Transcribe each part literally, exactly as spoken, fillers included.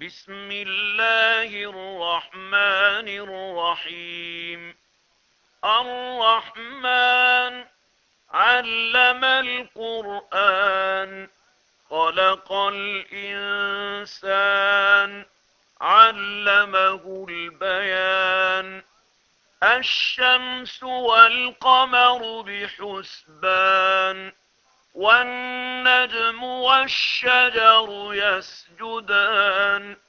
بسم الله الرحمن الرحيم. الرحمن علم القرآن، خلق الإنسان، علمه البيان. الشمس والقمر بحسبان، والنجم والشجر يسجدان.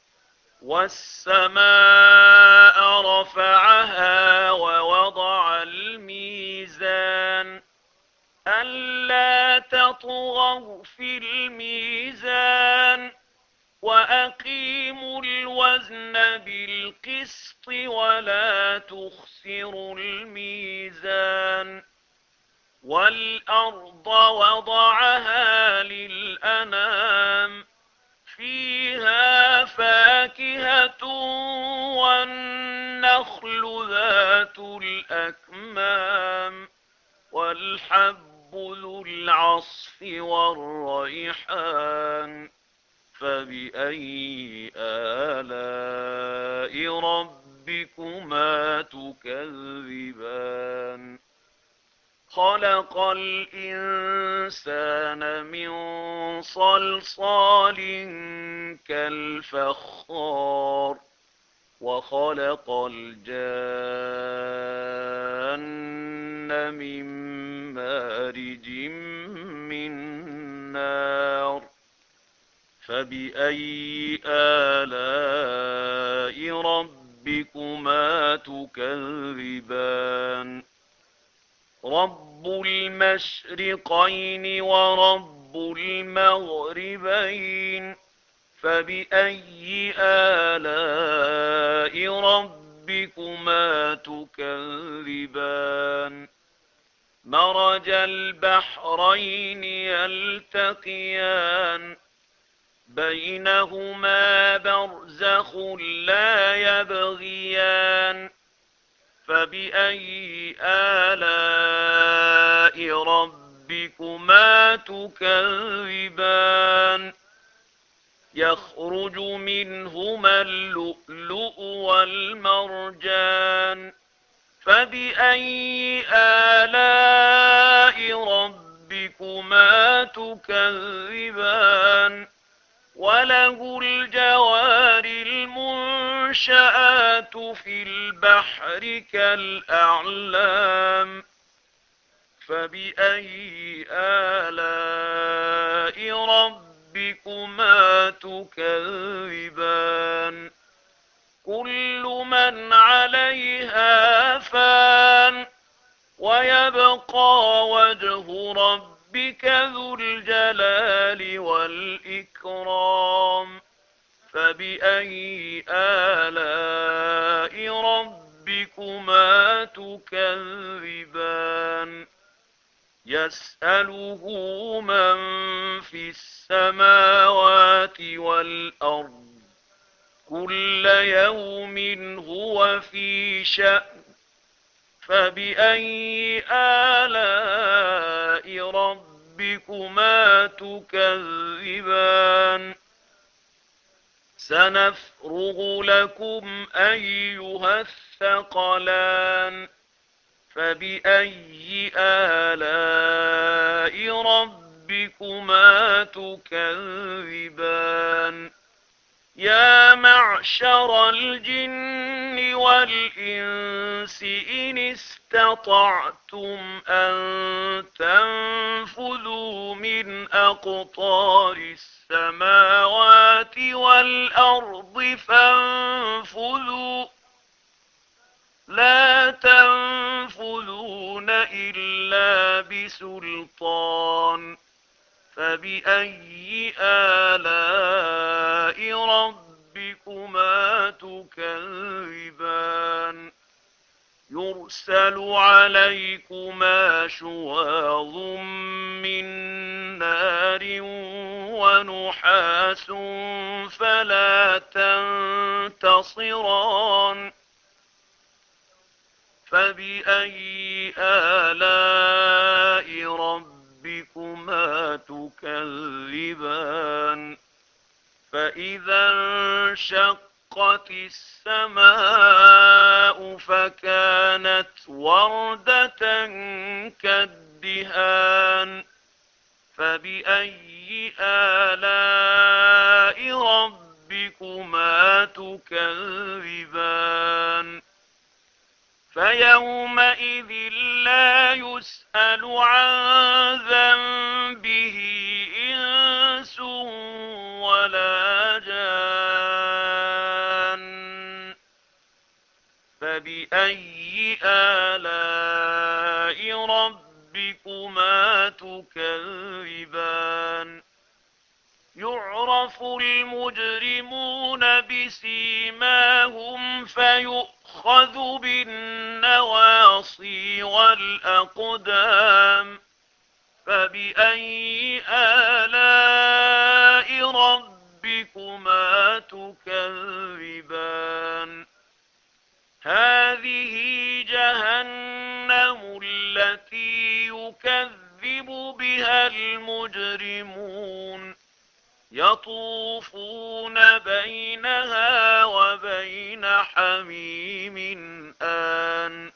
والسماء رفعها ووضع الميزان، ألا تطغوا في الميزان، وأقيموا الوزن بالقسط ولا تخسروا الميزان. والأرض وضعها للأنام، فيها فاكهة والنخل ذات الأكمام، والحب ذو العصف والريحان. فبأي آلاء ربكما تكذبان؟ خلق الإنسان من صلصال كالفخار، وخلق الجان من مارج من نار. فبأي آلاء ربكما تكذبان؟ رب المشرقين ورب المغربين، فبأي آلاء ربكما تكذبان؟ مرج البحرين يلتقيان، بينهما برزخ لا يبغيان. فبأي آلاء ربكما تكذبان؟ يخرج منهما اللؤلؤ والمرجان. فبأي آلاء ربكما تكذبان؟ وله الجوار المنشآت في البحر كالأعلام. فبأي آلاء ربكما تكذبان؟ كل من عليها فان، ويبقى وجه ربك ذو الجلال والإكرام. فبأي آلاء ربكما تكذبان؟ يسأله من في السماوات والأرض، كل يوم هو في شأن. فبأي آلاء ربكما تكذبان؟ سنفرغ لكم أيها الثقلان. فبأي آلاء ربكما تكذبان؟ يا معشر الجن والإنس إن استطعتم أن تنفذوا من أقطار السماوات والأرض فانفذوا، لا تنفذون إلا بسلطان. فبأي آلاء ربكما تكذبان؟ يرسل عليكما شواظ من نار ونحاس فلا تنتصران. فبأي آلاء ربكما تكذبان؟ فإذا انشقت السماء فكانت وردة كالدهان فبأي آلاء ربكما تكذبان فيومئذ لا يسأل عن ذنبه إنس ولا جان فبأي آلاء ربكما تكذبان يعرف المجرمون بسيماهم فيؤخذ بالنواصي والأقدام فبأي آلاء ربكما تكذبان هذه جهنم التي يكذب بها المجرمون يطوفون بينها وبين حميم آن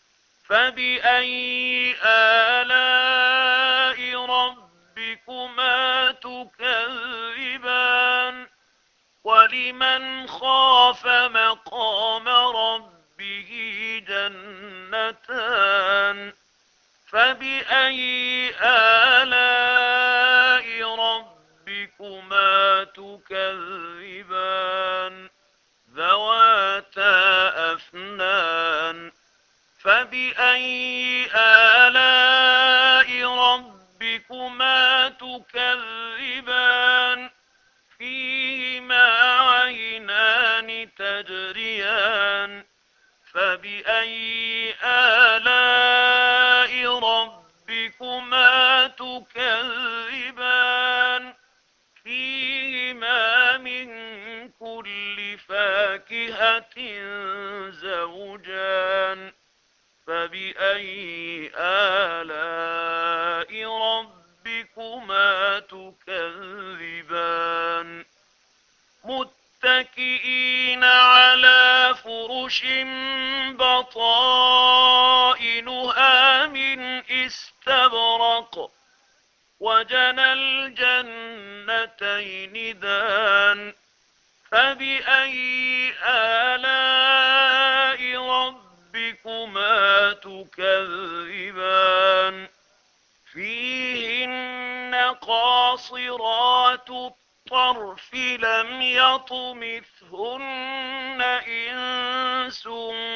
فبأي آلاء ربكما تكذبان ولمن خاف مقام ربه جنتان فبأي آلاء ربكما تكذبان ذواتا أفنان فبأي آلاء ربكما تكذبان فيهما عينان تجريان فبأي آلاء ربكما تكذبان فيهما من كل فاكهة زوجان فبأي آلاء ربكما تكذبان متكئين على فرش بطائنها من استبرق وجنى الجنتين دان فبأي آلاء ربكما تكذبان فيهن قاصرات الطرف لم يطمثهن إنس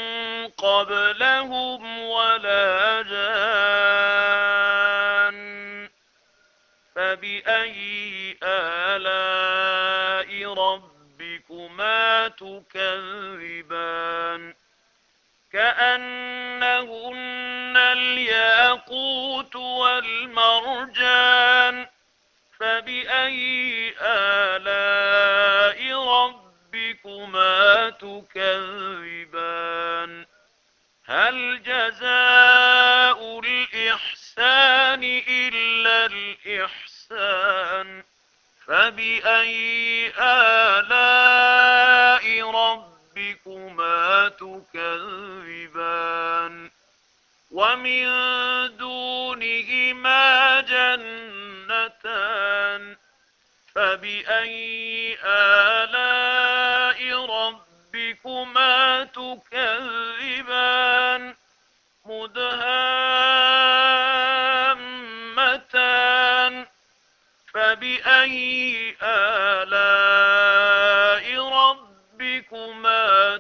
قبلهم ولا جان فبأي آلاء ربكما تكذبان كأنهن الياقوت والمرجان فبأي آلاء ربكما تكذبان هل جزاء الإحسان إلا الإحسان فبأي آلاء ربكما تكذبان ومن دونهما جنتان فبأي آلاء ربكما تكذبان مدهامتان فبأي آلاء ربكما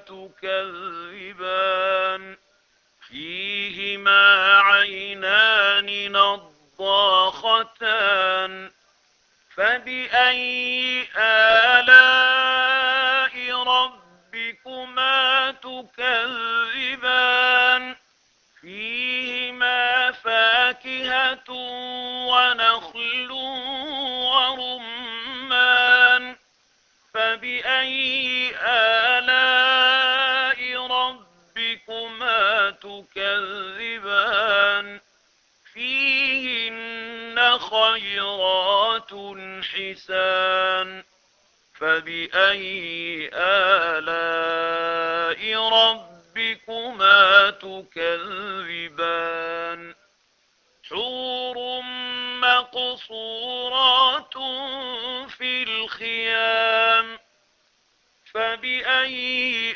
تكذبان فيهما عينان نضاختان فبأي آلاء ربكما تكذبان فيهما فاكهة ونخل ورمان فبأي آلاء ربكما تكذبان فيهن خيرات حسان فبأي آلاء ربكما تكذبان حور مقصورات في الخيام فبأي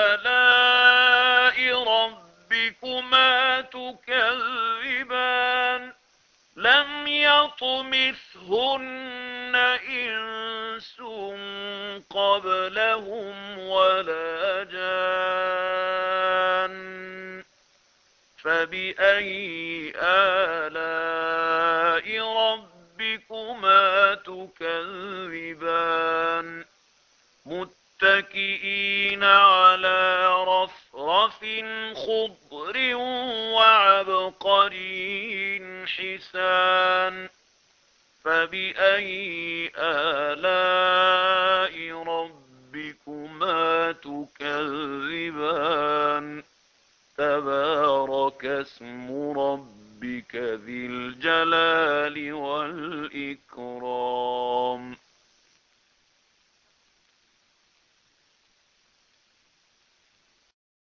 آلاء ربكما تكذبان لم يطمثهن إنس قبلهم ولا جان فبأي آلاء ربكما تكذبان متكئين على رفرف خضر وعبقري حسان فبأي آلاء ربكما تكذبان تبارك اسم ربك ذي الجلال والإكرام